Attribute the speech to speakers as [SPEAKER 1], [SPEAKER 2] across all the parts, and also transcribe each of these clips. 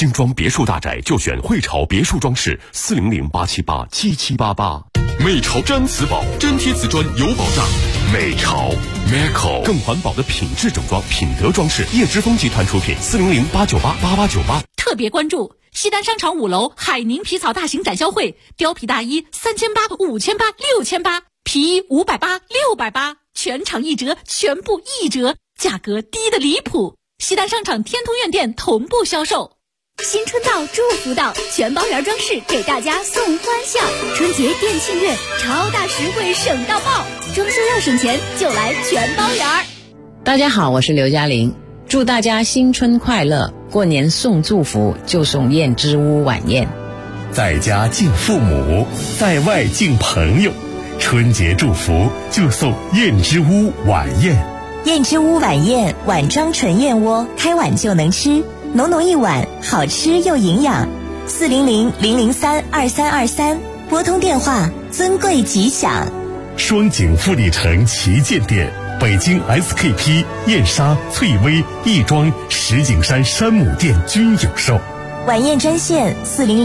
[SPEAKER 1] 精装别墅大宅就选汇潮别墅装饰，400-878-7788。美潮毡瓷宝，粘贴瓷砖有保障。美潮 Meco 更环保的品质整装，品德装饰，叶之峰集团出品，400-898-8898。
[SPEAKER 2] 特别关注西单商场5楼海宁皮草大型展销会，貂皮大衣3800、5800、6800，皮衣580、680，全场1折，全部1折，价格低得离谱。西单商场天通苑店同步销售。
[SPEAKER 3] 新春到，祝福到，全包园装饰给大家送欢笑。春节店庆月，超大实惠省到爆，装修要省钱就来全包园。
[SPEAKER 4] 大家好，我是刘嘉玲，祝大家新春快乐。过年送祝福就送燕之屋晚宴，
[SPEAKER 5] 在家敬父母，在外敬朋友，春节祝福就送燕之屋晚宴。
[SPEAKER 6] 燕之屋晚宴，碗装纯燕窝，开碗就能吃，浓浓一碗，好吃又营养。400-003-2323，拨通电话，尊贵吉祥。
[SPEAKER 5] 双井富力城旗舰店，北京 SKP、燕莎、翠微、亦庄、石景山山姆店均有售。
[SPEAKER 6] 晚宴专线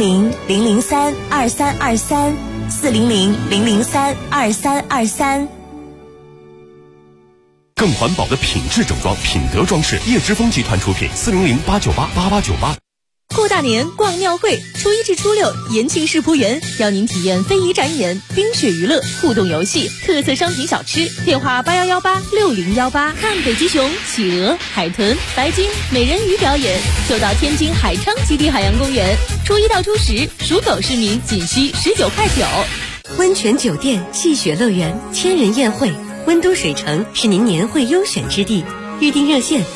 [SPEAKER 6] 400-003-2323，400-003-2323。
[SPEAKER 1] 更环保的品质整装，品德装饰，叶之峰集团出品，400-898-8898。
[SPEAKER 7] 过大年逛庙会，初1至初6，延庆世仆园邀您体验非遗展演、冰雪娱乐、互动游戏、特色商品小吃。电话8118-6018，看北极熊、企鹅、海豚、白鲸、美人鱼表演，就到天津海昌基地海洋公园。初1到初10，属狗市民仅需19.9块。
[SPEAKER 8] 温泉酒店、戏雪乐园、千人宴会，温都水城是您年会优选之地。预订热线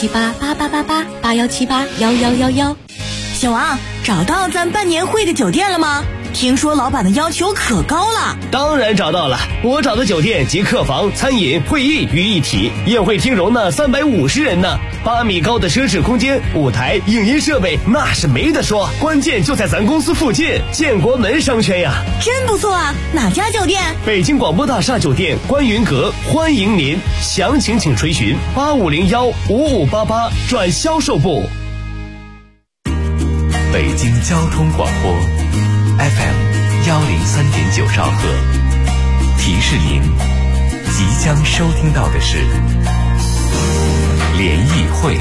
[SPEAKER 8] 81788888，81781111。
[SPEAKER 6] 小王，找到咱办年会的酒店了吗？听说老板的要求可高了。
[SPEAKER 9] 当然找到了，我找的酒店集客房、餐饮、会议于一体，宴会厅容纳350人呢，8米高的奢侈空间，舞台、影音设备那是没得说，关键就在咱公司附近，建国门商圈呀。
[SPEAKER 6] 真不错啊，哪家酒店？
[SPEAKER 9] 北京广播大厦酒店观云阁，欢迎您，详情请垂询8501-5588转销售部。
[SPEAKER 10] 北京交通广播 FM103.9兆赫，提示您即将收听到的是联谊会。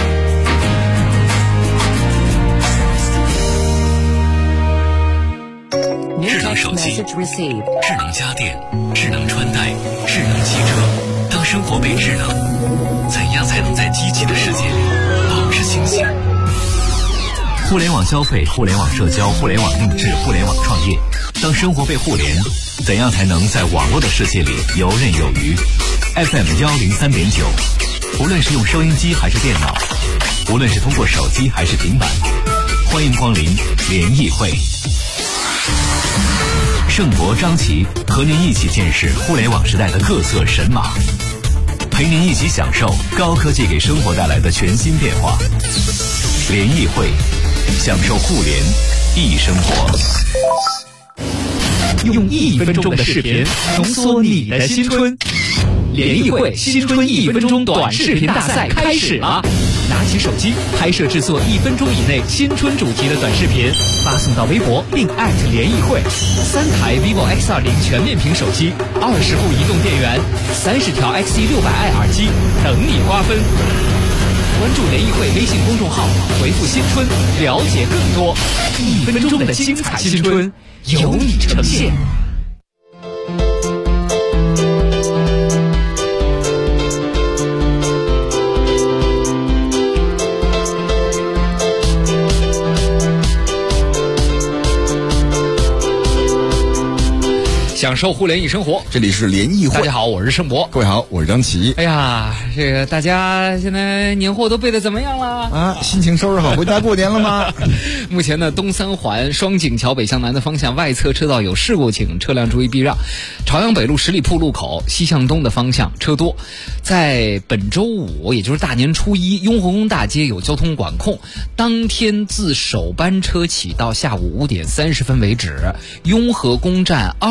[SPEAKER 10] 智能手机、智能家电、智能穿戴、智能汽车，当生活被智能，怎样才能在机器的世界里保持清醒？互联网消费、互联网社交、互联网定制、互联网创业，当生活被互联，怎样才能在网络的世界里游刃有余？ FM103.9，无论是用收音机还是电脑，无论是通过手机还是平板，欢迎光临联谊会。盛博、张琪和您一起见识互联网时代的各色神马，陪您一起享受高科技给生活带来的全新变化。联谊会，享受互联易生活。
[SPEAKER 11] 用1分钟的视频浓缩你的新春。联谊会新春1分钟短视频大赛开始了，拿起手机拍摄制作1分钟以内新春主题的短视频，发送到微博并@联谊会。3台 vivo X20 全面屏手机，20户移动电源，30条 XE600i 耳机等你瓜分。关注联谊会微信公众号，回复新春了解更多。1分钟的精彩新春由你呈现。享受互联易生活，
[SPEAKER 12] 这里是联谊会。
[SPEAKER 11] 大家好，我是盛博。
[SPEAKER 12] 各位好，我是张琪。
[SPEAKER 11] 哎呀，这个大家现在年货都备得怎么样了
[SPEAKER 12] 啊？心情收拾好，回家过年了吗？
[SPEAKER 11] 目前呢，东三环双井桥北向南的方向外侧车道有事故，请车辆注意避让。朝阳北路十里铺路口西向东的方向车多。在本周五，也就是大年初一，雍和宫大街有交通管控，当天自首班车起到下午5点30分为止，雍和宫站2号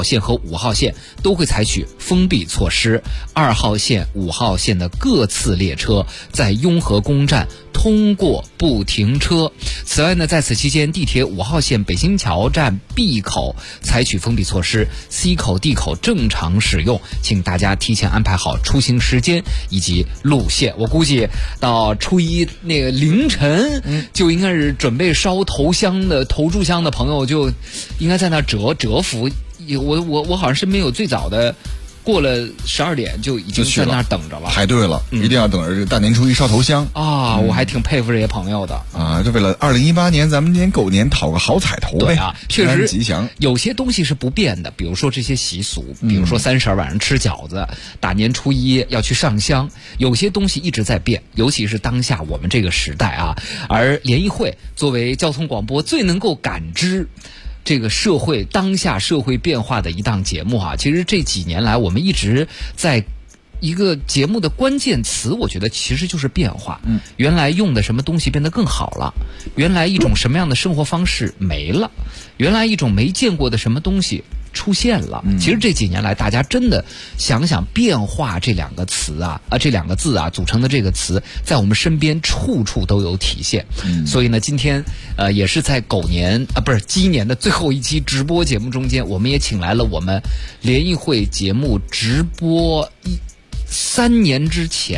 [SPEAKER 13] 线和5号线都会采取封闭措施，2号线、5号线的各次列车在雍和宫站通过不停车。此外呢，在此期间，地铁5号线北新桥站 B 口采取封闭措施， C 口 D 口正常使用，请大家提前安排好出行时间以及路线。我估计到初一那个凌晨就应该是准备烧头炷香的朋友就应该在那折服。我好像身边有最早的过了12点就已经在那儿等着了，
[SPEAKER 12] 排队了，一定要等着这大年初一烧头香
[SPEAKER 13] 啊！我还挺佩服这些朋友的
[SPEAKER 12] 啊！就为了2018年咱们今年狗年讨个好彩头呗。
[SPEAKER 13] 对啊，确实
[SPEAKER 12] 吉祥。
[SPEAKER 13] 有些东西是不变的，比如说这些习俗，比如说30晚上吃饺子，大年初一要去上香，有些东西一直在变，尤其是当下我们这个时代啊。而联谊会作为交通广播最能够感知这个当下社会变化的一档节目啊，其实这几年来我们一直在一个节目的关键词，我觉得其实就是变化。原来用的什么东西变得更好了，原来一种什么样的生活方式没了，原来一种没见过的什么东西出现了。其实这几年来大家真的想想变化这两个词啊，这两个字啊组成的这个词在我们身边处处都有体现。所以呢今天也是在鸡年的最后一期直播节目中间，我们也请来了我们联谊会节目直播3年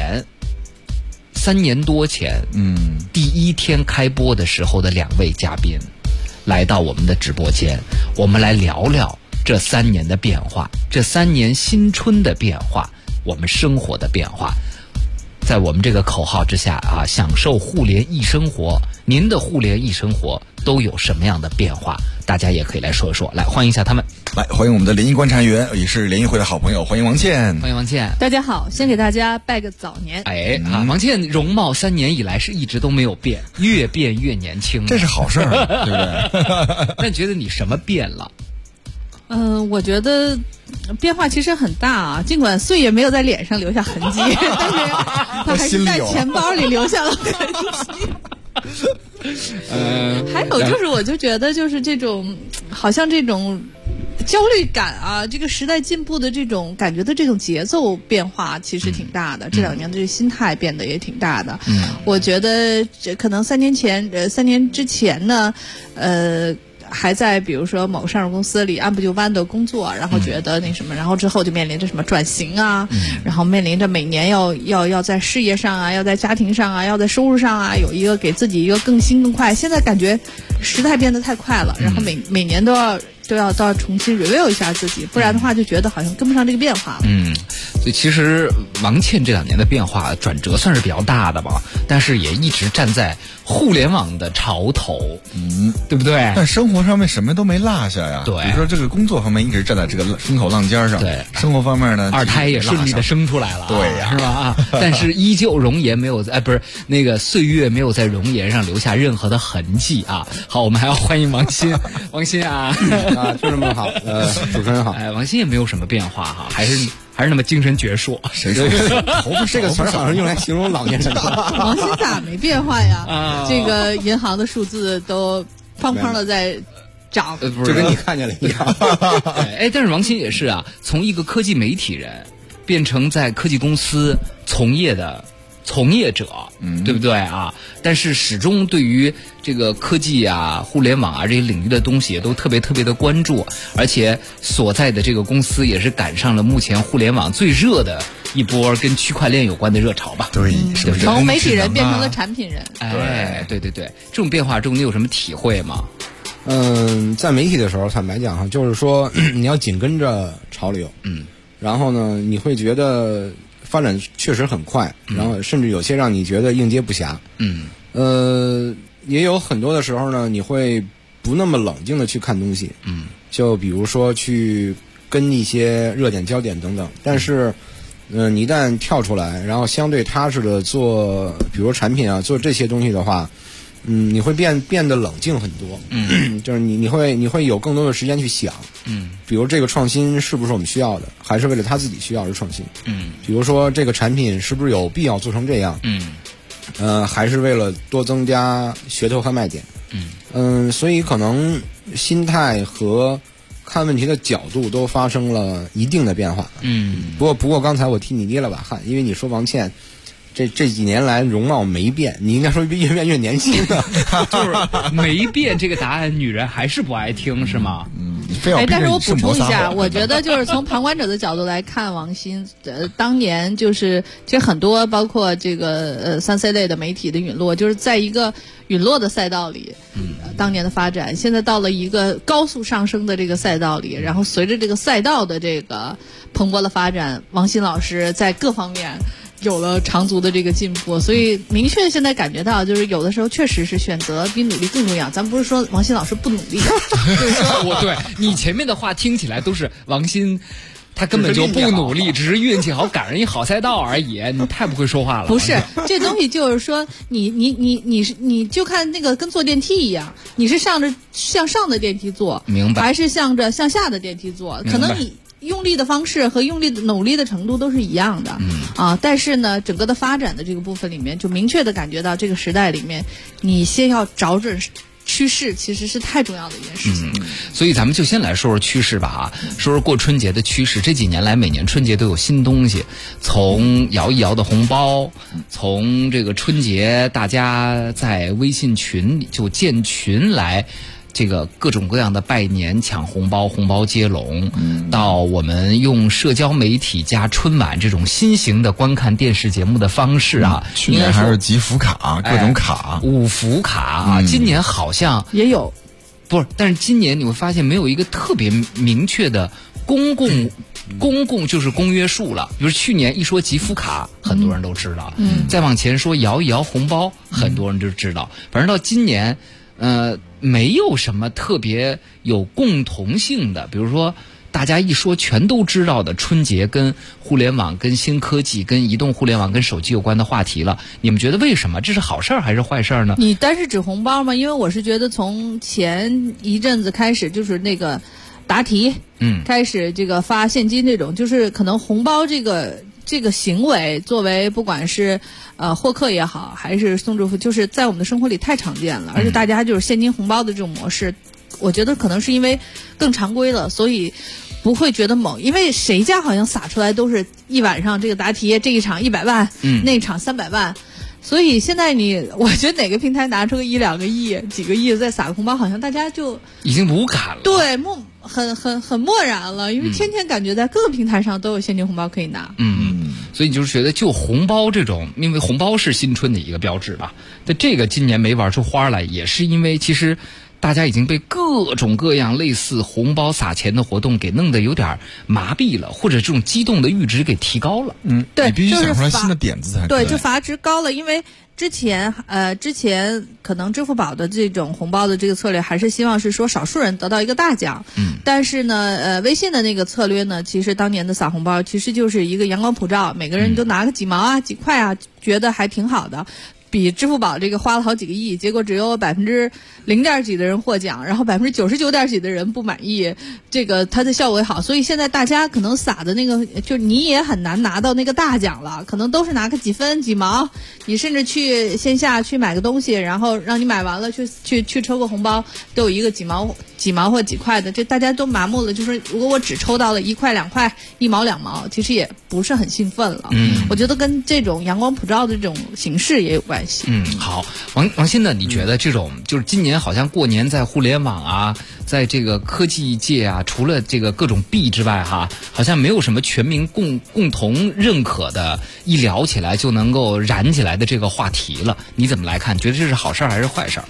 [SPEAKER 13] 多前第一天开播的时候的2位嘉宾来到我们的直播间，我们来聊聊这3年的变化，这3年新春的变化，我们生活的变化。在我们这个口号之下啊，享受互联易生活，您的互联易生活都有什么样的变化？大家也可以来说一说。来，欢迎一下他们。
[SPEAKER 12] 来，欢迎我们的联谊观察员，也是联谊会的好朋友，欢迎王倩。
[SPEAKER 13] 欢迎王倩。
[SPEAKER 14] 大家好，先给大家拜个早年。
[SPEAKER 13] 王倩容貌3年以来是一直都没有变，越变越年轻，
[SPEAKER 12] 这是好事儿，对不
[SPEAKER 13] 对？那你觉得你什么变了？
[SPEAKER 14] 我觉得变化其实很大啊，尽管岁月没有在脸上留下痕迹，但是他还是在钱包里留下了痕迹。还有就是，我就觉得就是这种，好像这种焦虑感啊，这个时代进步的这种感觉的这种节奏变化其实挺大的。这2年的这个心态变得也挺大的。我觉得这可能3年之前呢，还在比如说某个上市公司里按部就班的工作，然后觉得那什么，然后之后就面临着什么转型啊，然后面临着每年要在事业上啊，要在家庭上啊，要在收入上啊，有一个给自己一个更新更快。现在感觉时代变得太快了，然后每年都要重新 review 一下自己，不然的话就觉得好像跟不上这个变化了。
[SPEAKER 13] 所以其实王倩这2年的变化转折算是比较大的吧，但是也一直站在互联网的潮头，对不对？
[SPEAKER 12] 但生活上面什么都没落下呀。
[SPEAKER 13] 对，
[SPEAKER 12] 比如说这个工作方面一直站在这个风口浪尖上，
[SPEAKER 13] 对，
[SPEAKER 12] 生活方面呢
[SPEAKER 13] ，2胎也顺利的生出来了，
[SPEAKER 12] 对呀，
[SPEAKER 13] 是吧？但是依旧容颜没有那个岁月没有在容颜上留下任何的痕迹啊。好，我们还要欢迎王鑫，王鑫啊，
[SPEAKER 15] 就这么好，主持人好。
[SPEAKER 13] 王鑫也没有什么变化哈，还是那么精神矍铄。
[SPEAKER 12] 谁说
[SPEAKER 15] 头发这个词好像用来形容老年人的？
[SPEAKER 14] 王鑫咋没变化呀？这个银行的数字都砰砰的在涨，
[SPEAKER 15] 就跟你看见了一样。
[SPEAKER 13] 但是王鑫也是啊，从一个科技媒体人变成在科技公司从业者，对不对啊？但是始终对于这个科技啊、互联网啊这些领域的东西也都特别特别的关注，而且所在的这个公司也是赶上了目前互联网最热的一波跟区块链有关的热潮吧？
[SPEAKER 12] 对，是不是？
[SPEAKER 14] 从媒体人变成了产品人。
[SPEAKER 13] 对，这种变化中你有什么体会吗？
[SPEAKER 15] 在媒体的时候，坦白讲哈，就是说你要紧跟着潮流，然后呢，你会觉得发展确实很快，然后甚至有些让你觉得应接不暇。也有很多的时候呢，你会不那么冷静的去看东西。就比如说去跟一些热点、焦点等等。但是，你一旦跳出来，然后相对踏实的做，比如产品啊，做这些东西的话，你会变得冷静很多。就是你会有更多的时间去想。比如这个创新是不是我们需要的，还是为了他自己需要而创新？比如说这个产品是不是有必要做成这样？还是为了多增加噱头和卖点？所以可能心态和看问题的角度都发生了一定的变化。不过刚才我替你捏了把汗，因为你说王倩这几年来容貌没变，你应该说越变越年轻了。
[SPEAKER 13] 就是没变这个答案，女人还是不爱听，是吗？
[SPEAKER 14] 但是我补充一下，我觉得就是从旁观者的角度来看，王鑫当年就是其实很多包括这个3C 类的媒体的陨落，就是在一个陨落的赛道里，当年的发展，现在到了一个高速上升的这个赛道里，然后随着这个赛道的这个蓬勃的发展，王鑫老师在各方面有了长足的这个进步，所以明确现在感觉到，就是有的时候确实是选择比努力更重要。咱不是说王鑫老师不努力，就是说
[SPEAKER 13] 对你前面的话听起来都是王鑫。他根本就不努力，只是运气好，赶上一好赛道而已。你太不会说话了。
[SPEAKER 14] 不是，这东西就是说，你就看那个跟坐电梯一样，你是向上的电梯坐，
[SPEAKER 13] 明白？
[SPEAKER 14] 还是向下的电梯坐？可能你用力的方式和用力的努力的程度都是一样的，但是呢，整个的发展的这个部分里面，就明确的感觉到这个时代里面，你先要找准趋势，其实是太重要的一件事情。
[SPEAKER 13] 所以咱们就先来说说趋势吧，说说过春节的趋势。这几年来，每年春节都有新东西，从摇一摇的红包，从这个春节大家在微信群里就建群来。这个各种各样的拜年、抢红包、红包接龙，到我们用社交媒体加春晚这种新型的观看电视节目的方式啊，
[SPEAKER 12] 去年还是集福卡，各种卡，
[SPEAKER 13] 五福卡啊，今年好像
[SPEAKER 14] 也有，
[SPEAKER 13] 不是，但是今年你会发现没有一个特别明确的公共就是公约数了。比如去年一说集福卡，很多人都知道，再往前说摇一摇红包，很多人就知道。反正到今年，没有什么特别有共同性的，比如说大家一说全都知道的春节跟互联网、跟新科技、跟移动互联网、跟手机有关的话题了。你们觉得为什么？这是好事儿还是坏事儿呢？
[SPEAKER 14] 你单是指红包吗？因为我是觉得从前一阵子开始，就是那个答题，开始这个发现金这种，就是可能红包这个行为，作为不管是获客也好，还是送祝福，就是在我们的生活里太常见了，而且大家就是现金红包的这种模式，我觉得可能是因为更常规了，所以不会觉得猛，因为谁家好像撒出来都是一晚上这个答题这一场100万，那一场300万。所以现在我觉得哪个平台拿出个1、2个亿、几个亿再撒个红包，好像大家就
[SPEAKER 13] 已经无感了。
[SPEAKER 14] 对，很漠然了，因为天天感觉在各个平台上都有现金红包可以拿。
[SPEAKER 13] 所以就是觉得就红包这种，因为红包是新春的一个标志吧。但这个今年没玩出花来，也是因为其实大家已经被各种各样类似红包撒钱的活动给弄得有点麻痹了，或者这种激动的阈值给提高了。
[SPEAKER 14] 对，
[SPEAKER 12] 你必须想出来新的点子才
[SPEAKER 14] 对，就阀值高了，因为之前可能支付宝的这种红包的这个策略还是希望是说少数人得到一个大奖，但是呢，微信的那个策略呢，其实当年的撒红包其实就是一个阳光普照，每个人都拿个几毛啊、几块啊，觉得还挺好的。比支付宝这个花了好几个亿，结果只有0.几的人获奖，然后99.几的人不满意，这个它的效果也好，所以现在大家可能撒的那个，就你也很难拿到那个大奖了，可能都是拿个几分几毛，你甚至去线下去买个东西，然后让你买完了去抽个红包，都有一个几毛或几块的，这大家都麻木了，就是如果我只抽到了1块2块1毛2毛，其实也不是很兴奋了。我觉得跟这种阳光普照的这种形式也有关系。
[SPEAKER 13] 好，王鑫呢？你觉得这种就是今年好像过年在互联网啊，在这个科技界啊，除了这个各种币之外哈，好像没有什么全民共同认可的，一聊起来就能够燃起来的这个话题了。你怎么来看？觉得这是好事儿还是坏事儿？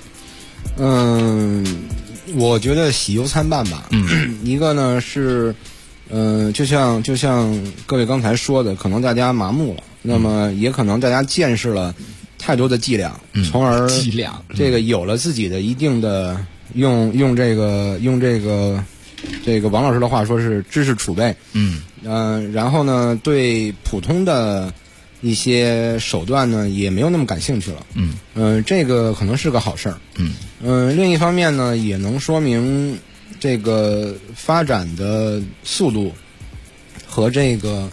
[SPEAKER 15] 我觉得喜忧参半吧。一个呢是，就像各位刚才说的，可能大家麻木了，那么也可能大家见识了太多的伎俩，从而这个有了自己的一定的用这个王老师的话说是知识储备。然后呢，对普通的一些手段呢也没有那么感兴趣了。这个可能是个好事儿。另一方面呢，也能说明这个发展的速度和这个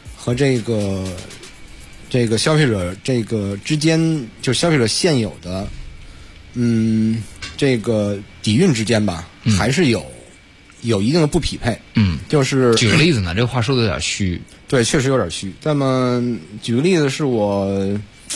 [SPEAKER 15] 消费者这个之间，就消费者现有的这个底蕴之间吧，还是有有一定的不匹配。
[SPEAKER 13] 就是举个例子呢，这个话说的有点虚。
[SPEAKER 15] 对，确实有点虚。那么举个例子是我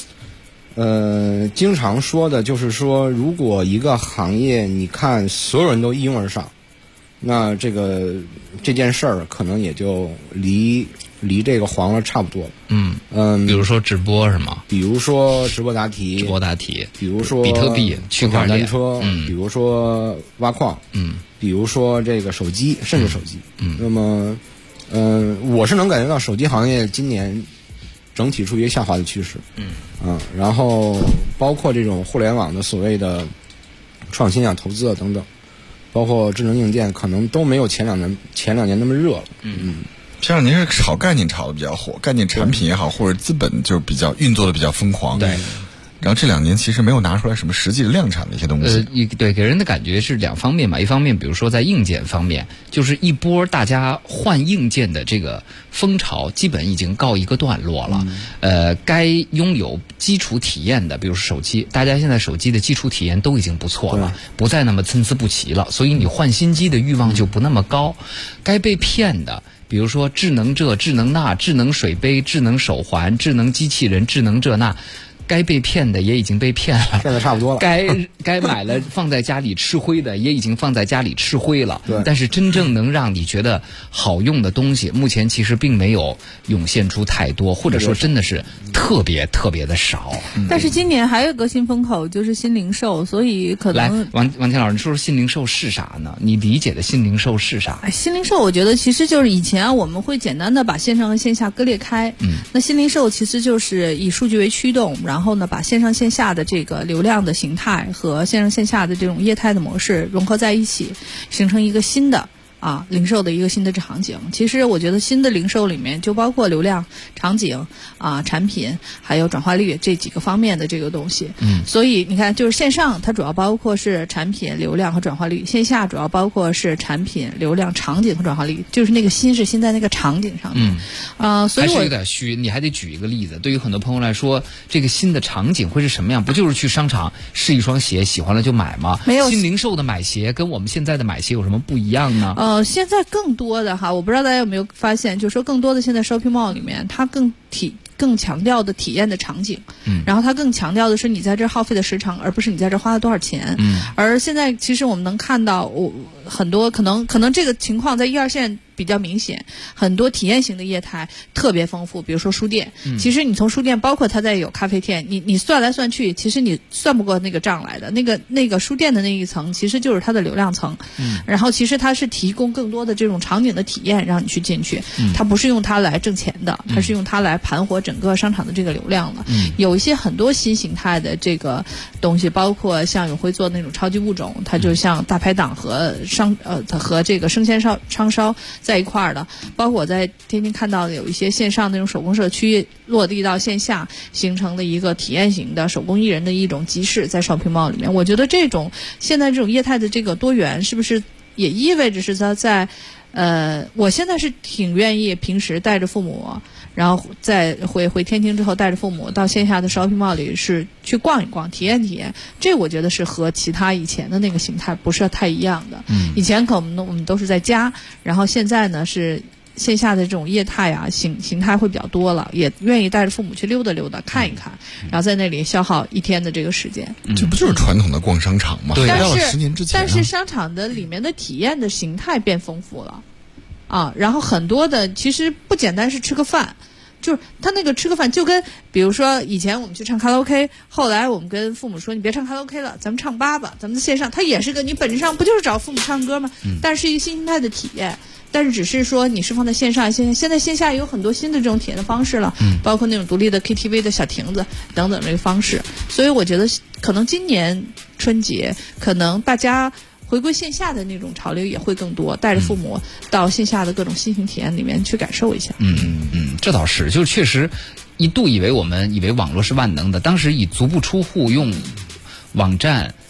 [SPEAKER 15] 经常说的，就是说如果一个行业你看所有人都一拥而上，那这件事儿可能也就离这个黄了差不多了。
[SPEAKER 13] 比如说直播是吗？
[SPEAKER 15] 比如说直播答题，比如说
[SPEAKER 13] 比特币、区块链、
[SPEAKER 15] 单车，比如说挖矿，比如说这个手机，甚至手机。那么，我是能感觉到手机行业今年整体处于下滑的趋势。然后包括这种互联网的所谓的创新啊、投资啊等等，包括智能硬件，可能都没有前两年那么热了。
[SPEAKER 12] 这两年是炒概念炒的比较火，概念产品也好，或者资本就比较运作的比较疯狂。
[SPEAKER 13] 对。
[SPEAKER 12] 然后这2年其实没有拿出来什么实际的量产的一些东西。
[SPEAKER 13] 对，给人的感觉是2方面嘛。一方面，比如说在硬件方面，就是一波大家换硬件的这个风潮，基本已经告一个段落了。该拥有基础体验的，比如说手机，大家现在手机的基础体验都已经不错了，不再那么参差不齐了，所以你换新机的欲望就不那么高。该被骗的，比如说智能这、智能那、智能水杯、智能手环、智能机器人、智能这那。该被骗的也已经被骗了，
[SPEAKER 15] 骗的差不多了。
[SPEAKER 13] 该买了放在家里吃灰的也已经放在家里吃灰了。但是真正能让你觉得好用的东西，目前其实并没有涌现出太多，或者说真的是特别特别的少。
[SPEAKER 14] 但是今年还有个新风口，就是新零售，所以可能
[SPEAKER 13] 来王天老师，你说说新零售是啥呢？你理解的新零售是啥？
[SPEAKER 14] 新零售我觉得其实就是以前我们会简单的把线上和线下割裂开。那新零售其实就是以数据为驱动，然后呢把线上线下的这个流量的形态和线上线下的这种业态的模式融合在一起，形成一个新的零售的一个新的场景。其实我觉得新的零售里面就包括流量、场景产品还有转化率这几个方面的这个东西。所以你看，就是线上它主要包括是产品、流量和转化率，线下主要包括是产品、流量、场景和转化率，就是那个新是新在那个场景上面。所以
[SPEAKER 13] 还是有点虚，你还得举一个例子。对于很多朋友来说，这个新的场景会是什么样？不就是去商场试一双鞋，喜欢了就买吗？
[SPEAKER 14] 没有。
[SPEAKER 13] 新零售的买鞋跟我们现在的买鞋有什么不一样呢？
[SPEAKER 14] 现在更多的我不知道大家有没有发现，就是说更多的现在 shopping mall 里面，它更强调的体验的场景，然后它更强调的是你在这耗费的时长，而不是你在这花了多少钱。而现在其实我们能看到，很多可能这个情况在1、2线比较明显，很多体验型的业态特别丰富，比如说书店。其实你从书店，包括它在有咖啡店，你算来算去，其实你算不过那个账来的。那个书店的那一层，其实就是它的流量层。然后其实它是提供更多的这种场景的体验，让你去进去。它不是用它来挣钱的，它是用它来盘活整个商场的这个流量的。有一些很多新形态的这个东西，包括像永辉做那种超级物种，它就像大排档和这个生鲜商烧在一块儿的，包括我在天津看到的有一些线上那种手工社区落地到线下形成的一个体验型的手工艺人的一种集市，在 shopping mall 里面。我觉得现在这种业态的这个多元，是不是也意味着是它在我现在是挺愿意平时带着父母，然后再回天津之后带着父母到线下的 shopping mall 里是去逛一逛，体验。这我觉得是和其他以前的那个形态不是太一样的。以前可能我们都是在家，然后现在呢是线下的这种业态形态会比较多了，也愿意带着父母去溜达溜达看一看，然后在那里消耗一天的这个时间。
[SPEAKER 12] 这不就是传统的逛商场吗？
[SPEAKER 14] 对，
[SPEAKER 12] 到了10年之前。
[SPEAKER 14] 但是商场的里面的体验的形态变丰富了。然后很多的其实不简单是吃个饭，就是他那个吃个饭就跟比如说以前我们去唱卡拉 OK， 后来我们跟父母说你别唱卡拉 OK 了，咱们唱吧，咱们的线上，它也是个你本质上不就是找父母唱歌吗？但是一个新形态的体验。但是只是说你是放在线上，现在线下有很多新的这种体验的方式了，包括那种独立的 KTV 的小亭子等等这个方式。所以我觉得可能今年春节可能大家回归线下的那种潮流也会更多，带着父母到线下的各种新型体验里面去感受一下。
[SPEAKER 13] 这倒是，就确实一度我们以为网络是万能的，当时以足不出户用网站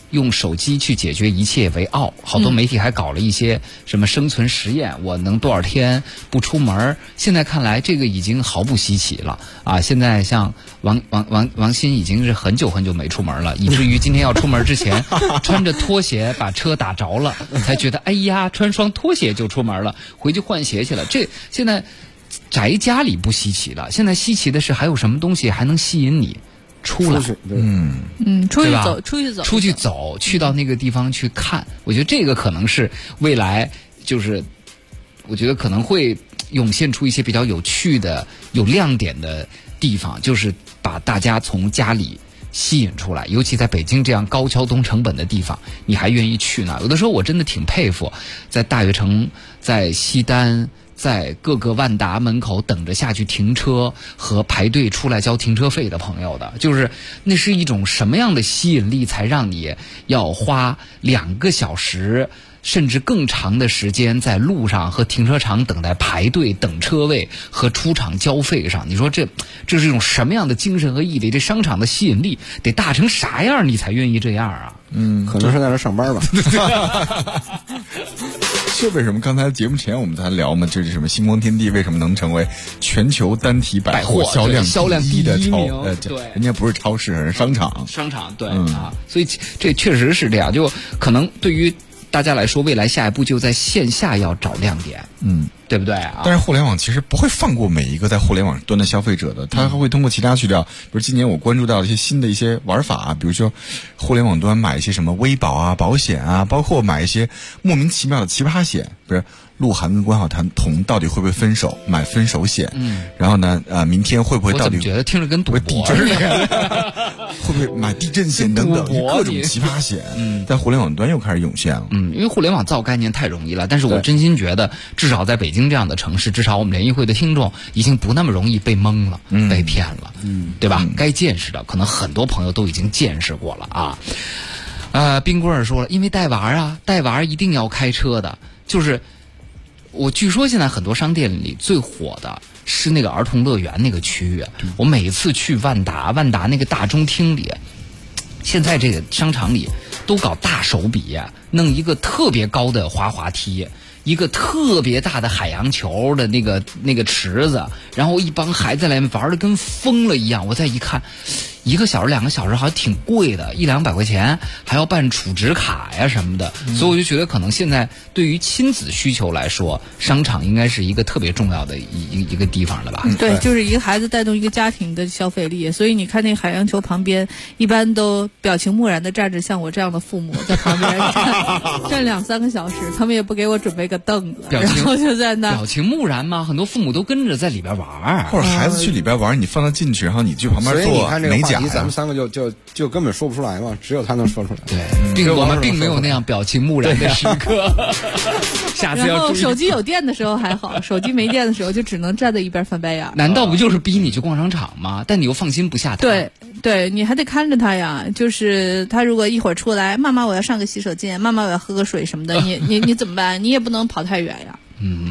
[SPEAKER 13] 用手机去解决一切为傲，好多媒体还搞了一些什么生存实验，我能多少天不出门？现在看来这个已经毫不稀奇了啊！现在像王鑫已经是很久没出门了，以至于今天要出门之前穿着拖鞋把车打着了，才觉得哎呀，穿双拖鞋就出门了，回去换鞋去了。这现在宅家里不稀奇了，现在稀奇的是还有什么东西还能吸引你出来？出去走，去到那个地方去看。我觉得这个可能是未来，就是我觉得可能会涌现出一些比较有趣的、有亮点的地方，就是把大家从家里吸引出来，尤其在北京这样高敲东成本的地方，你还愿意去呢？有的时候我真的挺佩服，在大悦城、在西单、在各个万达门口等着下去停车和排队出来交停车费的朋友的，就是那是一种什么样的吸引力，才让你要花2个小时甚至更长的时间在路上和停车场等待排队等车位和出厂交费上？你说这是一种什么样的精神和毅力？这商场的吸引力得大成啥样你才愿意这样啊？
[SPEAKER 15] 可能是在那上班吧。
[SPEAKER 12] 就为什么刚才节目前我们在聊嘛，这是什么星光天地为什么能成为全球单体百货销量第一的
[SPEAKER 13] 对，
[SPEAKER 12] 人家不是超市，是商场
[SPEAKER 13] 对啊，所以这确实是这样，就可能对于大家来说，未来下一步就在线下要找亮点，对不对啊？
[SPEAKER 12] 但是互联网其实不会放过每一个在互联网端的消费者的，他还会通过其他渠道，比如今年我关注到一些新的一些玩法，比如说互联网端买一些什么微保啊、保险啊，包括买一些莫名其妙的奇葩险，比如鹿晗跟关晓彤到底会不会分手，买分手险？然后呢，明天会不会到底？
[SPEAKER 13] 我觉得听着跟赌博似的，
[SPEAKER 12] 会不会买地震险等等各种奇葩险？在互联网端又开始涌现了。
[SPEAKER 13] 因为互联网造概念太容易了，但是我真心觉得，至少在北京这样的城市，至少我们联谊会的听众已经不那么容易被蒙了、被骗了，对吧？该见识的，可能很多朋友都已经见识过了啊。冰棍儿说了，因为带娃一定要开车的，就是我据说现在很多商店里最火的是那个儿童乐园那个区域。我每次去万达那个大中厅里，现在这个商场里都搞大手笔，弄一个特别高的滑滑梯，一个特别大的海洋球的那个池子，然后一帮孩子来玩的跟疯了一样。我再一看，1个小时2个小时好像挺贵的，100-200块钱，还要办储值卡呀什么的，所以我就觉得可能现在对于亲子需求来说，商场应该是一个特别重要的一个地方了吧？
[SPEAKER 14] 对，就是一个孩子带动一个家庭的消费力，所以你看那海洋球旁边，一般都表情木然的站着像我这样的父母在旁边站2-3个小时，他们也不给我准备个凳子，然后就在那
[SPEAKER 13] 表情木然吗？很多父母都跟着在里边玩，
[SPEAKER 12] 或者孩子去里边玩，你放他进去，然后你去旁边做，
[SPEAKER 15] 所以你看这个话题，
[SPEAKER 12] 美甲
[SPEAKER 15] 咱们3个就根本说不出来嘛，只有他能说出来。
[SPEAKER 13] 对，我们并没有那样表情木然的时刻。下次要注意。
[SPEAKER 14] 然后手机有电的时候还好，手机没电的时候就只能站在一边翻白眼。
[SPEAKER 13] 难道不就是逼你去逛商场吗？但你又放心不下他。
[SPEAKER 14] 对，你还得看着他呀。就是他如果一会儿出来，妈妈我要上个洗手间，妈妈我要喝个水什么的，你怎么办？你也不能跑太远呀。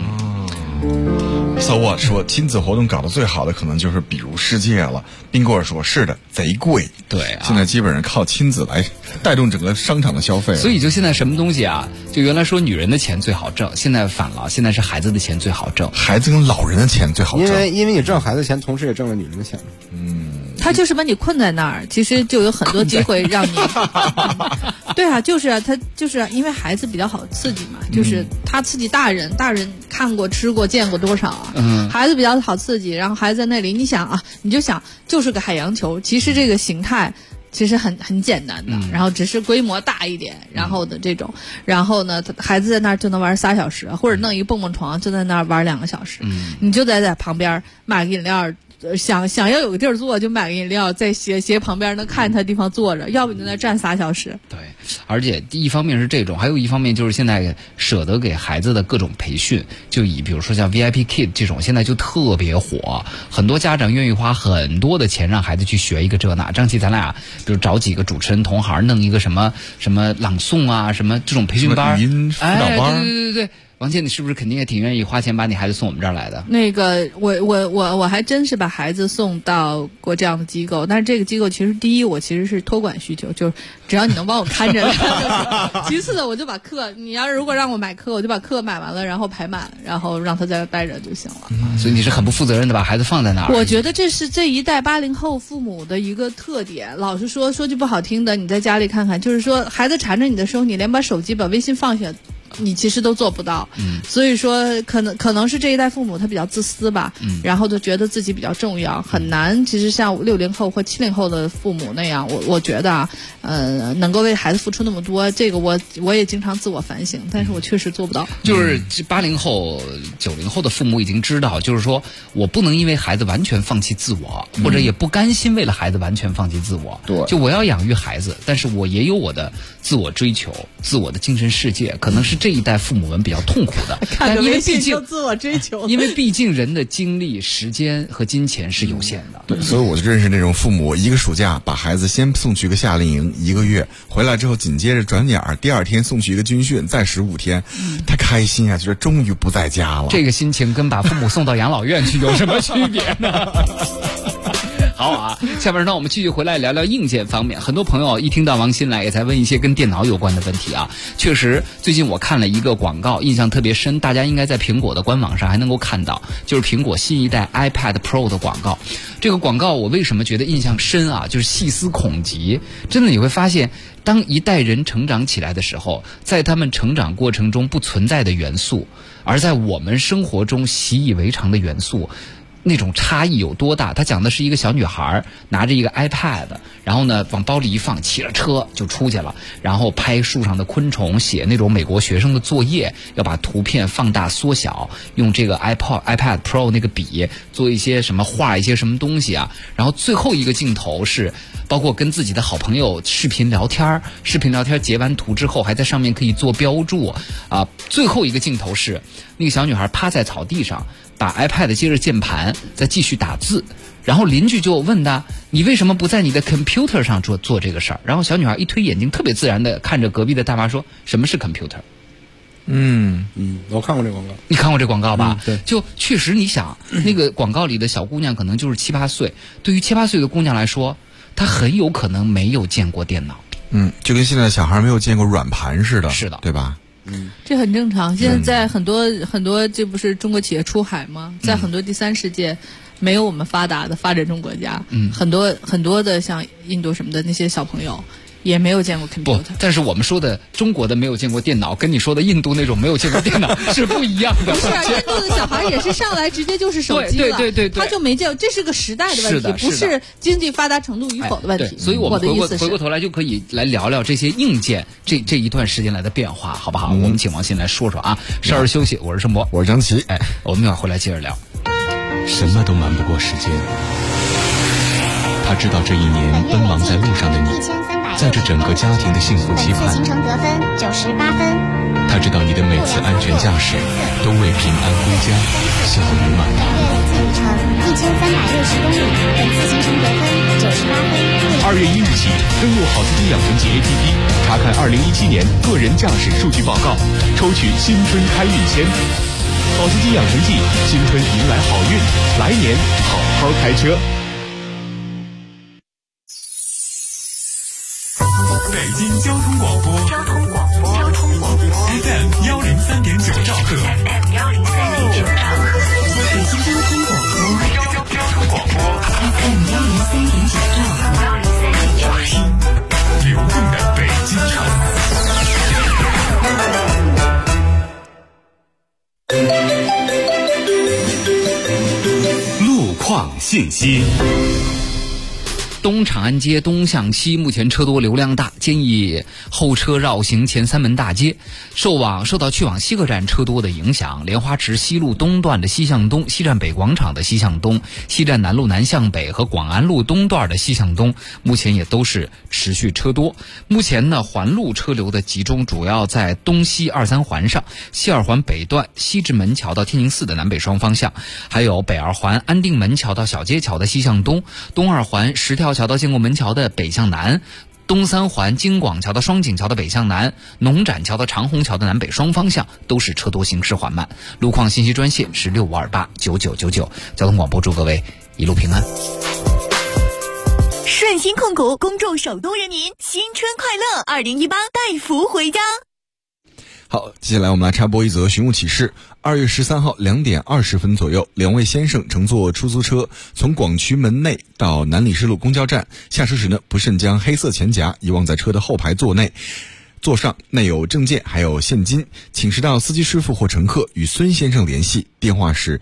[SPEAKER 12] So what 说亲子活动搞得最好的可能就是比如世界了。冰棍儿说是的，贼贵。
[SPEAKER 13] 对，
[SPEAKER 12] 现在基本上靠亲子来带动整个商场的消费。
[SPEAKER 13] 所以就现在什么东西啊，就原来说女人的钱最好挣，现在反了，现在是孩子的钱最好挣，
[SPEAKER 12] 孩子跟老人的钱最好挣。
[SPEAKER 15] 因为你挣孩子钱，同时也挣了女人的钱。
[SPEAKER 14] 他就是把你困在那儿，其实就有很多机会让你。对啊，就是啊，他就是啊，因为孩子比较好刺激嘛，就是他刺激大人，大人看过、吃过、见过多少啊？孩子比较好刺激，然后孩子在那里，你想啊，你就想就是个海洋球，其实这个形态其实很简单的，然后只是规模大一点，然后的这种，然后呢，孩子在那儿就能玩3小时，或者弄一个蹦蹦床就在那儿玩2个小时，你就在旁边买个饮料。想要有个地儿坐，就买个饮料，在斜旁边能看他地方坐着，要不你在那站3小时。
[SPEAKER 13] 对，而且一方面是这种，还有一方面就是现在舍得给孩子的各种培训，就以比如说像 VIP Kid 这种，现在就特别火，很多家长愿意花很多的钱让孩子去学一个这那。张琪，咱俩比如找几个主持人同行，弄一个什么朗诵啊，什么这种培训班，
[SPEAKER 12] 语音辅导班，
[SPEAKER 13] 对。 王倩，你是不是肯定也挺愿意花钱把你孩子送我们这儿来的？
[SPEAKER 14] 那个，我还真是把孩子送到过这样的机构，但是这个机构其实第一，我其实是托管需求，就是只要你能帮我看着。其次的，我就把课，你要是如果让我买课，我就把课买完了，然后排满，然后让他在这待着就行了。
[SPEAKER 13] 所以你是很不负责任的把孩子放在那儿。
[SPEAKER 14] 我觉得这是这一代80后父母的一个特点。老实说句不好听的，你在家里看看，就是说孩子缠着你的时候，你连把手机、把微信放下，你其实都做不到。所以说可能是这一代父母他比较自私吧，然后就觉得自己比较重要，很难其实像60后或70后的父母那样，我觉得啊，能够为孩子付出那么多，这个我也经常自我反省，但是我确实做不到。
[SPEAKER 13] 就是80后、90后的父母已经知道，就是说我不能因为孩子完全放弃自我，或者也不甘心为了孩子完全放弃自我。
[SPEAKER 12] 对，
[SPEAKER 13] 就我要养育孩子，但是我也有我的自我追求、自我的精神世界，可能是这一代父母们比较痛苦的。
[SPEAKER 14] 看着微信就自我追求，
[SPEAKER 13] 因为毕竟人的精力、时间和金钱是有限的。
[SPEAKER 12] 对，所以我就认识那种父母，一个暑假把孩子先送去一个夏令营1个月，回来之后紧接着转点第2天送去一个军训，再15天，他开心啊，觉得终于不在家了。
[SPEAKER 13] 这个心情跟把父母送到养老院去有什么区别呢？好啊，下面呢我们继续回来聊聊硬件方面。很多朋友一听到王鑫来，也在问一些跟电脑有关的问题啊。确实，最近我看了一个广告，印象特别深，大家应该在苹果的官网上还能够看到，就是苹果新一代 iPad Pro 的广告。这个广告我为什么觉得印象深啊？就是细思恐极，真的你会发现，当一代人成长起来的时候，在他们成长过程中不存在的元素，而在我们生活中习以为常的元素，那种差异有多大？他讲的是一个小女孩拿着一个 iPad， 然后呢往包里一放，骑了车就出去了，然后拍树上的昆虫，写那种美国学生的作业，要把图片放大缩小，用这个 iPad Pro 那个笔做一些什么，画一些什么东西啊。然后最后一个镜头是包括跟自己的好朋友视频聊天截完图之后还在上面可以做标注啊。最后一个镜头是那个小女孩趴在草地上，把 iPad 接着键盘再继续打字，然后邻居就问他，你为什么不在你的 computer 上做这个事儿？然后小女孩一推眼睛，特别自然的看着隔壁的大妈说，什么是 computer？
[SPEAKER 15] 我看过这广告。
[SPEAKER 13] 你看过这广告吧？
[SPEAKER 15] 对，
[SPEAKER 13] 就确实你想，那个广告里的小姑娘可能就是7、8岁，对于7、8岁的姑娘来说，她很有可能没有见过电脑。
[SPEAKER 12] 就跟现在小孩没有见过软盘似的。
[SPEAKER 13] 是的，
[SPEAKER 12] 对吧？
[SPEAKER 14] 这很正常。现在在很多这不是中国企业出海吗？在很多第三世界没有我们发达的发展中国家，很多的像印度什么的那些小朋友也没有见过 computer。
[SPEAKER 13] 但是我们说的中国的没有见过电脑，跟你说的印度那种没有见过电脑是不一样的。
[SPEAKER 14] 不是，印度的小孩也是上来直接就是手机了，
[SPEAKER 13] 对，
[SPEAKER 14] 他就没见过，这是个时代的问题，不是经济发达程度与否的问题。
[SPEAKER 13] 所以我们回过头来就可以来聊聊这些硬件这一段时间来的变化，好不好？我们请王鑫来说说啊。稍事休息，我是盛博，
[SPEAKER 12] 我是张琪，
[SPEAKER 13] 我们一会儿回来接着聊。
[SPEAKER 10] 什么都瞒不过时间，他知道这一年奔忙在路上的你，在这整个家庭的幸福期盼，
[SPEAKER 3] 行程得分98分。
[SPEAKER 10] 他知道你的每次安全驾驶都为平安归家笑语满堂。
[SPEAKER 3] 本次行程1360公里，本次行程得分98分。
[SPEAKER 1] 2月1日起，登录好司机养成记 APP， 查看2017年个人驾驶数据报告，抽取新春开运签。好司机养成记，新春迎来好运，来年好好开车。北京交通广播FM 103.9兆赫，北京交通广播 FM 103.9兆赫，听流动的北京城。路况信息。东长安街东向西目前车多流量大，建议后车绕行前3门大街。受到去往西客站车多的影响，莲花池西路东段的西向东、西站北广场的西向东、西站南路南向北和广安路东段的西向东目前也都是持续车多。目前呢，环路车流的集中主要在东西23环上，西2环北段西直门桥到天宁寺的南北双方向，还有北2环安定门桥到小街桥的西向东，东2环石跳桥到建国门桥的北向南， 东三环京广桥的双井桥的北向南，农展桥的长虹桥的南北双方向都是车多行驶缓慢。路况信息专线是65289999。交通广播祝各位一路平安。
[SPEAKER 6] 顺鑫控股恭祝首都人民新春快乐，2018带福回家。
[SPEAKER 12] 好，接下来我们来插播一则寻物启事。2月13号2点20分左右，2位先生乘坐出租车从广渠门内到南礼士路公交站，下车时呢，不慎将黑色钱夹遗忘在车的后排座内。座上内有证件还有现金，请示到司机师傅或乘客与孙先生联系，电话是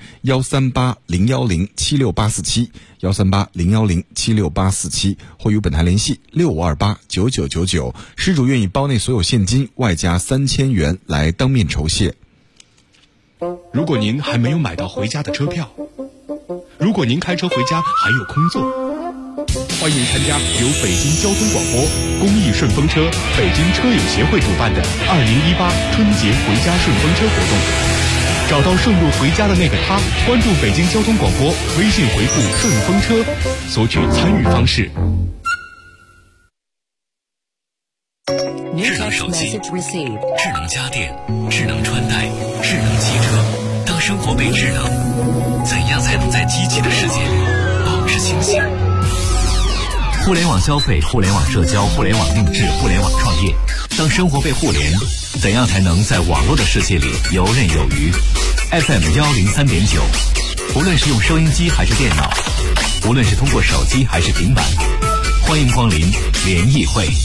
[SPEAKER 12] 13801076847，13801076847，或与本台联系65289999，失主愿意包内所有现金外加3000元来当面酬谢。
[SPEAKER 16] 如果您还没有买到回家的车票，如果您开车回家还有空座，欢迎参加由北京交通广播、公益顺风车、北京车友协会主办的2018春节回家顺风车活动。找到顺路回家的那个他，关注北京交通广播，微信回复顺风车，索取参与方式。
[SPEAKER 10] 智能手机、智能家电、智能穿戴、智能汽车，当生活被智能，怎样才能在机器的世界里保持清醒？互联网消费、互联网社交、互联网定制、互联网创业，当生活被互联，怎样才能在网络的世界里游刃有余？ FM 103.9，无论是用收音机还是电脑，无论是通过手机还是平板，欢迎光临联谊会。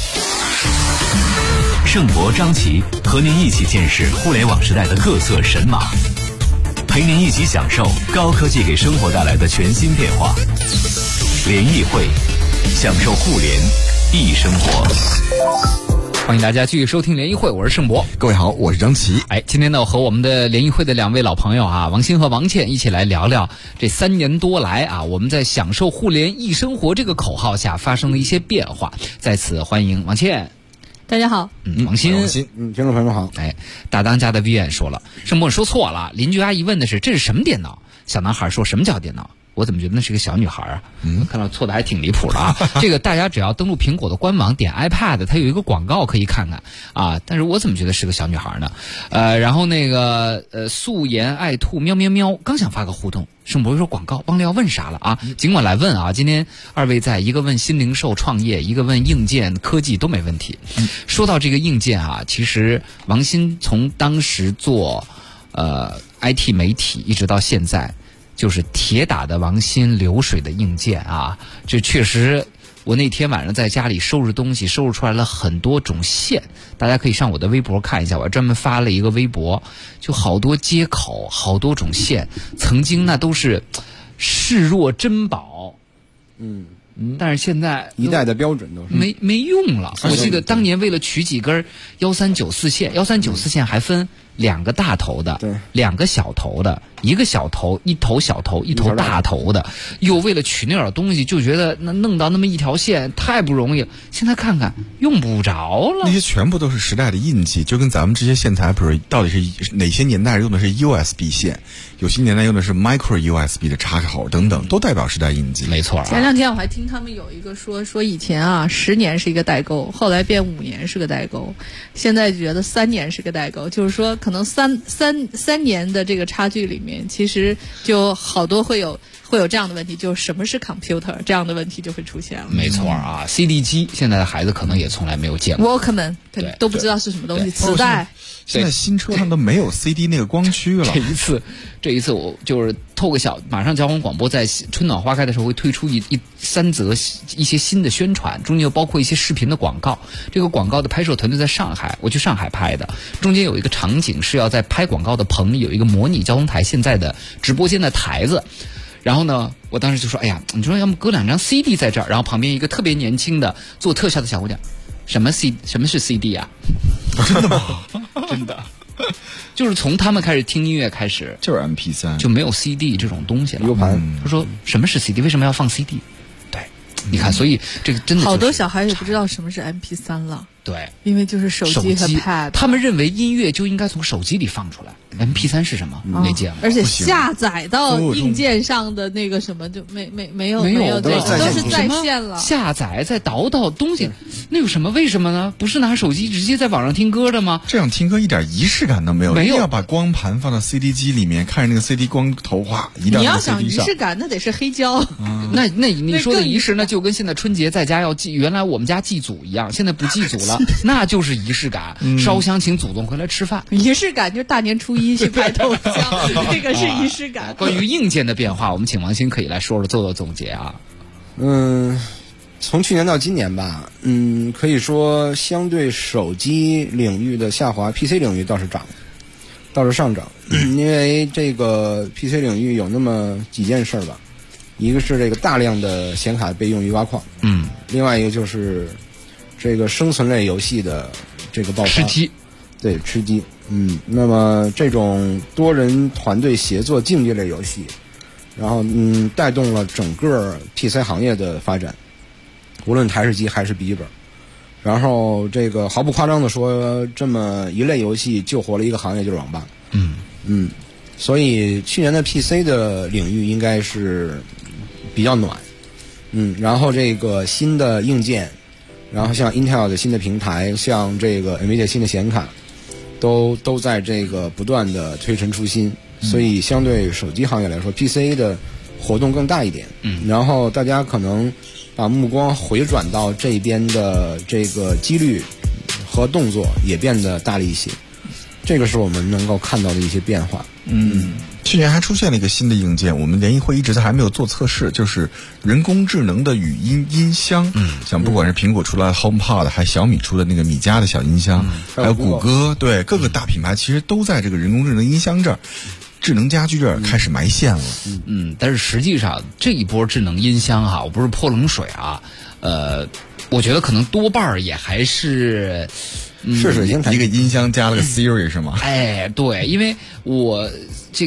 [SPEAKER 10] 盛博、张琪和您一起见识互联网时代的各色神马，陪您一起享受高科技给生活带来的全新变化。联谊会，享受互联易生活。
[SPEAKER 1] 欢迎大家继续收听联谊会，我是盛博。
[SPEAKER 12] 各位好，我是张琪。
[SPEAKER 1] 今天呢，我和我们的联谊会的2位老朋友啊，王鑫和王倩一起来聊聊这3年多来啊，我们在享受互联易生活这个口号下发生的一些变化。在此欢迎王倩。
[SPEAKER 14] 大家好。
[SPEAKER 1] 王鑫。
[SPEAKER 15] 听众朋友们好。
[SPEAKER 1] 大当家的 Vian 说了，盛博说错了，邻居阿姨问的是这是什么电脑？小男孩说什么叫电脑？我怎么觉得那是个小女孩啊？看到错的还挺离谱的啊！这个大家只要登录苹果的官网，点 iPad， 它有一个广告可以看看啊。但是我怎么觉得是个小女孩呢？然后那个素颜爱兔喵喵喵，刚想发个互动，盛博说广告忘了要问啥了啊？尽管来问啊！今天2位在，一个问新零售创业，一个问硬件科技都没问题。说到这个硬件啊，其实王鑫从当时做IT 媒体一直到现在。就是铁打的王鑫流水的硬件啊，这确实，我那天晚上在家里收拾东西，收拾出来了很多种线，大家可以上我的微博看一下，我专门发了一个微博，就好多接口，好多种线，曾经那都是视若珍宝，但是现在
[SPEAKER 15] 一代的标准都是
[SPEAKER 1] 没用了。我记得当年为了取几根1394线，1394线还分2个大头的，2个小头的，一个小头，一头小头，一头大头的，又为了取那点东西，就觉得那弄到那么一条线太不容易了。现在看看用不着了，
[SPEAKER 12] 那些全部都是时代的印记，就跟咱们这些线材，比如到底是哪些年代用的是 USB 线，有些年代用的是 micro USB 的插口等等，都代表时代印记。
[SPEAKER 1] 没错。
[SPEAKER 14] 前2天我还听他们有一个说以前啊10年是一个代沟，后来变5年是个代沟，现在觉得3年是个代沟，就是说可能三年的这个差距里面，其实就好多会有这样的问题，就是什么是 computer 这样的问题就会出现了。
[SPEAKER 1] 没错啊 ，CD 机现在的孩子可能也从来没有见过
[SPEAKER 14] ，Walkman 都不知道是什么东西，磁带。
[SPEAKER 12] 现在新车上都没有 CD 那个光驱了。
[SPEAKER 1] 这一次我就是透个小，马上交通广播在春暖花开的时候会推出3则一些新的宣传，中间又包括一些视频的广告。这个广告的拍摄团队在上海，我去上海拍的，中间有一个场景是要在拍广告的棚里有一个模拟交通台现在的直播间的台子。然后呢，我当时就说，哎呀，你说要么搁2张 CD 在这儿，然后旁边一个特别年轻的做特效的小姑娘，什么是 CD 啊？
[SPEAKER 12] 真的吗？
[SPEAKER 1] 真的，就是从他们开始听音乐开始，
[SPEAKER 12] 就是 MP3，
[SPEAKER 1] 就没有 CD 这种东西了。
[SPEAKER 15] U 盘，
[SPEAKER 1] 他说什么是 CD？ 为什么要放 CD？ 对，你看，所以这个真的、就是、
[SPEAKER 14] 好多小孩也不知道什么是 MP3 了。
[SPEAKER 1] 对，
[SPEAKER 14] 因为就是手机和 Pad，
[SPEAKER 1] 他们认为音乐就应该从手机里放出来。MP3 是什么？没见过。
[SPEAKER 14] 而且下载到硬件上的那个什么就没有
[SPEAKER 1] 都
[SPEAKER 14] 是在线了。
[SPEAKER 1] 下载再倒东西，那有什么？为什么呢？不是拿手机直接在网上听歌的吗？
[SPEAKER 12] 这样听歌一点仪式感都没有，
[SPEAKER 1] 没有。
[SPEAKER 12] 一定要把光盘放到 CD 机里面，看着那个 CD 光头画移到 CD 上。
[SPEAKER 14] 你要想仪式感，那得是黑胶。
[SPEAKER 1] 那你说的仪式，那就跟现在春节在家要祭，原来我们家祭祖一样，现在不祭祖了，那就是仪式感。烧香请祖宗回来吃饭。
[SPEAKER 14] 仪式感就是大年初一去拍头香，这个是仪式感。
[SPEAKER 1] 关于硬件的变化，我们请王鑫可以来说做总结啊。
[SPEAKER 15] 从去年到今年吧，可以说相对手机领域的下滑 ，PC 领域倒是上涨，因为这个 PC 领域有那么几件事吧，一个是这个大量的显卡被用于挖矿，另外一个就是这个生存类游戏的这个爆发，吃鸡，那么这种多人团队协作竞技类游戏，然后带动了整个 PC 行业的发展，无论台式机还是笔记本。然后这个毫不夸张的说，这么一类游戏救活了一个行业，就是网吧。所以去年的 PC 的领域应该是比较暖。然后这个新的硬件，然后像 Intel 的新的平台，像这个 NVIDIA 新的显卡，都在这个不断的推陈出新。所以相对手机行业来说 ，PC 的活动更大一点。然后大家可能把目光回转到这边的这个几率和动作也变得大了一些，这个是我们能够看到的一些变化。
[SPEAKER 12] 去年还出现了一个新的硬件，我们联谊会一直还没有做测试，就是人工智能的语音音箱。像不管是苹果出来的 HomePod， 还小米出的那个米家的小音箱，还有谷歌，对各个大品牌其实都在这个人工智能音箱这儿。智能家居这儿开始埋线了。
[SPEAKER 1] 但是实际上这一波智能音箱我不是泼冷水啊，我觉得可能多半也还是
[SPEAKER 15] 试水性
[SPEAKER 12] 一个音箱加了个 Siri 是吗？
[SPEAKER 1] 对，因为我去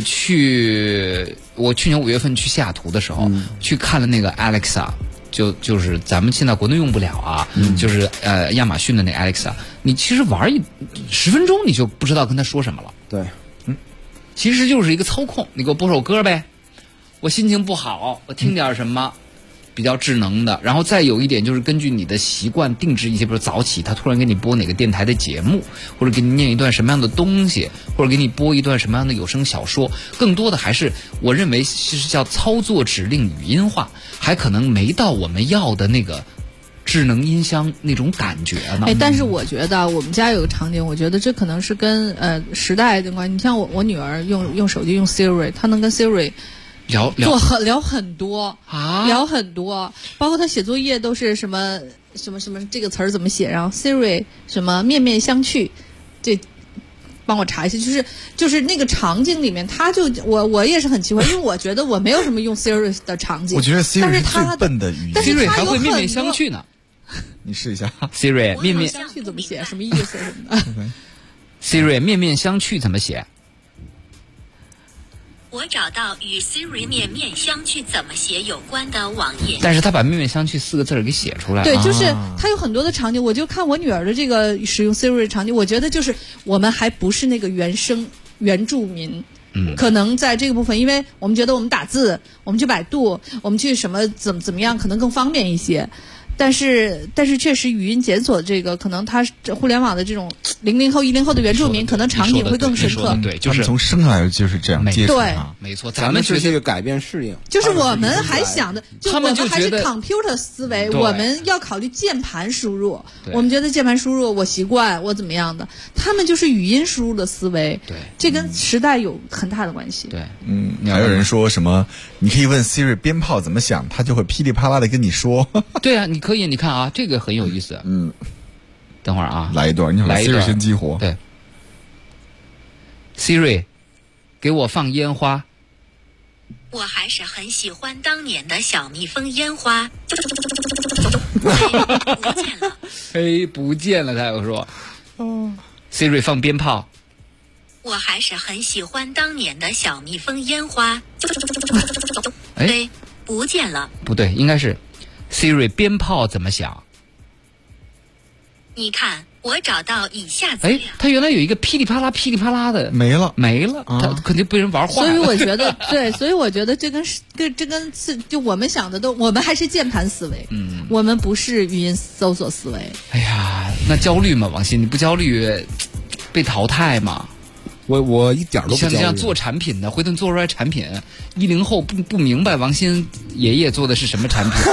[SPEAKER 1] 年5月份去西雅图的时候，去看了那个 Alexa， 就是咱们现在国内用不了啊，就是亚马逊的那 Alexa， 你其实玩10分钟你就不知道跟他说什么了。
[SPEAKER 15] 对。
[SPEAKER 1] 其实就是一个操控，你给我播首歌呗，我心情不好，我听点什么比较智能的，然后再有一点就是根据你的习惯定制一些，比如早起他突然给你播哪个电台的节目，或者给你念一段什么样的东西，或者给你播一段什么样的有声小说，更多的还是我认为是叫操作指令语音化，还可能没到我们要的那个智能音箱那种感觉呢。
[SPEAKER 14] 但是我觉得我们家有个场景，我觉得这可能是跟时代的关系。你像我女儿用手机用 Siri， 她能跟 Siri 聊很多啊，聊很多，包括她写作业都是什么这个词儿怎么写，然后 Siri 什么面面相觑，这帮我查一下，就是那个场景里面，他就我也是很奇怪，因为我觉得我没有什么用 Siri 的场景，
[SPEAKER 12] 我觉得 Siri 是最笨的语音
[SPEAKER 1] ，Siri 还会面面相觑呢。
[SPEAKER 12] 你试一下
[SPEAKER 1] Siri 面面
[SPEAKER 14] 相觑怎么写？什么意思？什么的
[SPEAKER 1] ？Siri 面面相觑怎么写？
[SPEAKER 17] 我找到与 Siri 面面相觑怎么写有关的网页。
[SPEAKER 1] 但是他把面面相觑4个字给写出来了。
[SPEAKER 14] 对，就是他有很多的场景，我就看我女儿的这个使用 Siri 的场景，我觉得就是我们还不是那个原住民。可能在这个部分，因为我们觉得我们打字，我们去百度，我们去什么怎么样，可能更方便一些。但是确实语音检索这个，可能它互联网的这种00后、10后的原住民，可能场景会更深刻。
[SPEAKER 1] 对，就是
[SPEAKER 12] 从生下来就是这样接触。
[SPEAKER 14] 对，
[SPEAKER 1] 没错，
[SPEAKER 15] 咱们是这个改变适应。
[SPEAKER 14] 就是我们还想的，
[SPEAKER 1] 他们
[SPEAKER 14] 还是 computer 思维，我们要考虑键盘输入。我们觉得键盘输入我习惯，我怎么样的？他们就是语音输入的思维。
[SPEAKER 1] 对，
[SPEAKER 14] 这跟时代有很大的关系。
[SPEAKER 1] 对，
[SPEAKER 12] 还有人说什么？你可以问 Siri 鞭炮怎么响，他就会噼里啪啦的跟你说。
[SPEAKER 1] 对啊，你可以，你看啊，这个很有意思。等会儿啊，
[SPEAKER 12] 来一段，你把 Siri 先激活。
[SPEAKER 1] 对 ，Siri， 给我放烟花。
[SPEAKER 17] 我还是很喜欢当年的小蜜蜂烟花。不见了。
[SPEAKER 1] 不见了，他又说。Siri 放鞭炮。
[SPEAKER 17] 我还是很喜欢当年的小蜜蜂烟花。不见了。
[SPEAKER 1] 不对，应该是 Siri 鞭炮怎么响？
[SPEAKER 17] 你看，我找到以下资料。
[SPEAKER 1] 它原来有一个噼里啪啦、噼里啪啦的
[SPEAKER 12] 没了，
[SPEAKER 1] 它肯定被人玩坏了。
[SPEAKER 14] 所以我觉得，对，所以我觉得这跟就我们想的我们还是键盘思维，我们不是语音搜索思维。
[SPEAKER 1] 哎呀，那焦虑吗？王鑫，你不焦虑被淘汰吗？
[SPEAKER 15] 我一点都不焦虑。
[SPEAKER 1] 像做产品的，回头做出来产品，10后不明白王鑫爷爷做的是什么产品。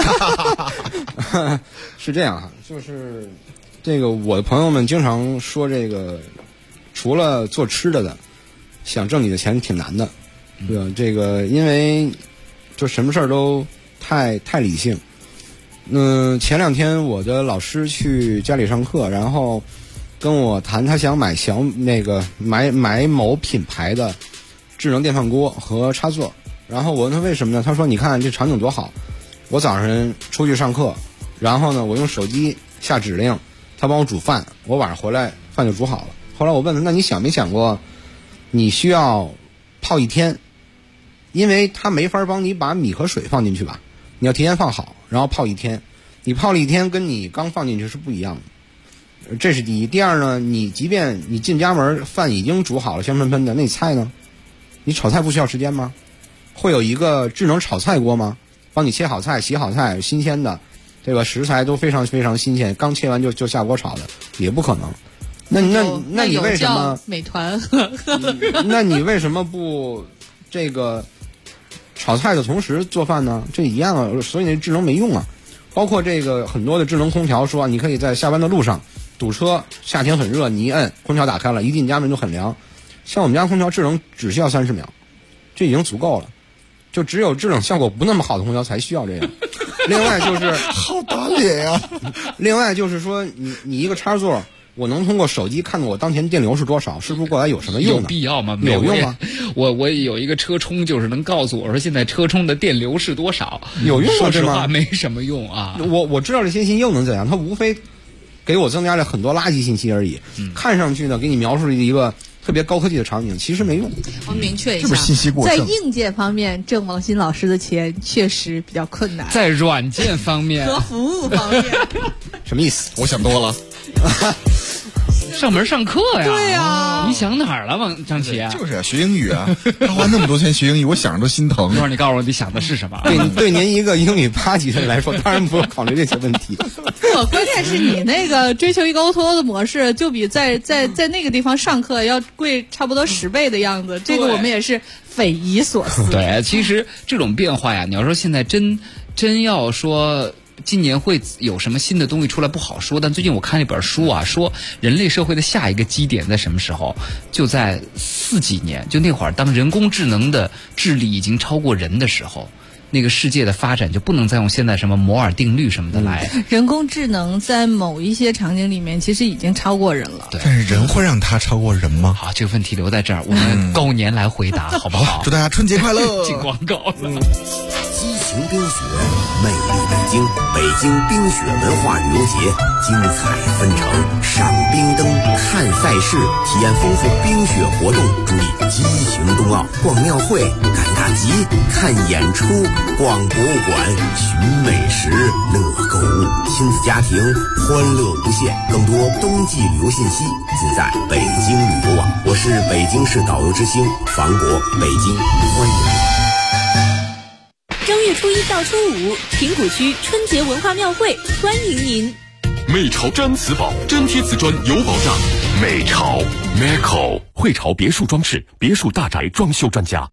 [SPEAKER 15] 是这样哈，就是这个我的朋友们经常说，这个除了做吃的，想挣你的钱挺难的，对吧？这个因为就什么事儿都太理性。前2天我的老师去家里上课，然后跟我谈他想买买某品牌的智能电饭锅和插座，然后我问他为什么呢？他说你看这场景多好，我早上出去上课，然后呢我用手机下指令，他帮我煮饭，我晚上回来饭就煮好了。后来我问他，那你想没想过你需要泡1天，因为他没法帮你把米和水放进去吧，你要提前放好然后泡1天，你泡了1天跟你刚放进去是不一样的，这是第一。第二呢，你即便你进家门饭已经煮好了香喷喷的，那你菜呢？你炒菜不需要时间吗？会有一个智能炒菜锅吗？帮你切好菜洗好菜，新鲜的这个食材都非常非常新鲜，刚切完就下锅炒的，也不可能。那你为什么
[SPEAKER 14] 美团
[SPEAKER 15] 那你为什么不这个炒菜的同时做饭呢？这一样啊，所以那智能没用啊。包括这个很多的智能空调说，你可以在下班的路上堵车，夏天很热，你一摁空调打开了，一进家门就很凉。像我们家空调智能只需要30秒，这已经足够了。就只有制冷效果不那么好的空调才需要这样。另外就是
[SPEAKER 12] 好打脸呀。
[SPEAKER 15] 另外就是说，你一个插座，我能通过手机看到我当前电流是多少，是不是过来有什么用？
[SPEAKER 1] 有必要吗？
[SPEAKER 15] 有用吗？
[SPEAKER 1] 我有一个车充，就是能告诉我说现在车充的电流是多少。
[SPEAKER 15] 有用吗？
[SPEAKER 1] 说实话没什么用啊。
[SPEAKER 15] 我知道这些信息又能怎样？它无非给我增加了很多垃圾信息而已。看上去呢，给你描述了一个特别高科技的场景，其实没用。
[SPEAKER 14] 我明确一下，
[SPEAKER 12] 是不是信息过剩？
[SPEAKER 14] 在硬件方面挣王鑫老师的钱确实比较困难。
[SPEAKER 1] 在软件方面
[SPEAKER 14] 和服务方面，
[SPEAKER 15] 什么意思？
[SPEAKER 12] 我想多了。
[SPEAKER 1] 上门上课呀？
[SPEAKER 14] 对呀，
[SPEAKER 1] 你想哪儿了，张琪？
[SPEAKER 12] 就是啊，学英语啊，花那么多钱学英语，我想着都心疼。
[SPEAKER 1] 一会儿你告诉我你想的是什么？
[SPEAKER 15] 对您一个英语8级的人来说，当然不用考虑这些问题。
[SPEAKER 14] 不，关键是你那个追求一个 O2O 的模式，就比在那个地方上课要贵差不多10倍的样子。这个我们也是匪夷所思。
[SPEAKER 1] 对，其实这种变化呀，你要说现在真要说今年会有什么新的东西出来不好说，但最近我看一本书啊，说人类社会的下一个基点在什么时候？就在40几年，就那会儿，当人工智能的智力已经超过人的时候，那个世界的发展就不能再用现在什么摩尔定律什么的来。
[SPEAKER 14] 人工智能在某一些场景里面其实已经超过人了。
[SPEAKER 1] 对，
[SPEAKER 12] 但是人会让它超过人吗？
[SPEAKER 1] 好，这个问题留在这儿，我们高年来回答，好不好？
[SPEAKER 12] 祝大家春节快乐！
[SPEAKER 1] 进广告了。
[SPEAKER 18] 激情冰雪，魅力北京，北京冰雪文化旅游节精彩纷呈，赏冰灯，看赛事，体验丰富冰雪活动，助力激情冬奥。逛庙会，赶大集，看演出，逛博物馆，寻美食，乐购物，亲子家庭欢乐无限。更多冬季旅游信息尽在北京旅游网。我是北京市导游之星房国，北京欢迎。
[SPEAKER 7] 正月初1到初5，平谷区春节文化庙会欢迎您。
[SPEAKER 16] 美潮毡瓷宝，粘贴瓷砖有保障。美潮 Meco 汇潮别墅装饰，别墅大宅装修专家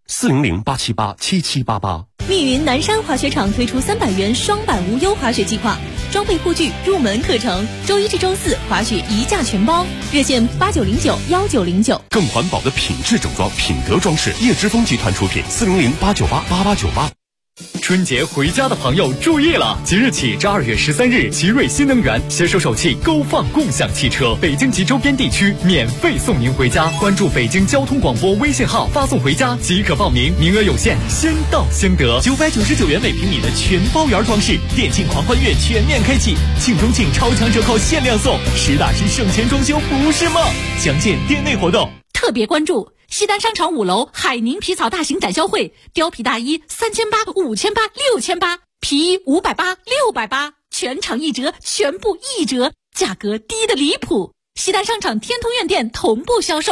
[SPEAKER 16] ，400-878-7788。
[SPEAKER 7] 密云南山滑雪场推出300元双板无忧滑雪计划，装备护具、入门课程，周1至周4滑雪1价全包，热线89091909。
[SPEAKER 16] 更环保的品质整装，品德装饰，叶之峰集团出品，400-898-8898。
[SPEAKER 11] 春节回家的朋友注意了！即日起至2月13日，奇瑞新能源携手首汽勾放共享汽车，北京及周边地区免费送您回家。关注北京交通广播微信号，发送回家即可报名，名额有限，先到先得。999元每平米的全包圆装饰，电竞狂欢月全面开启，庆中庆超强折扣限量送，实打实省钱装修不是梦。详见店内活动。
[SPEAKER 2] 特别关注西单商场5楼海宁皮草大型展销会，貂皮大衣3800、5800、6800，皮衣580、680，全场1折，全部1折。 价格低得离谱。西单商场天通苑店同步销售。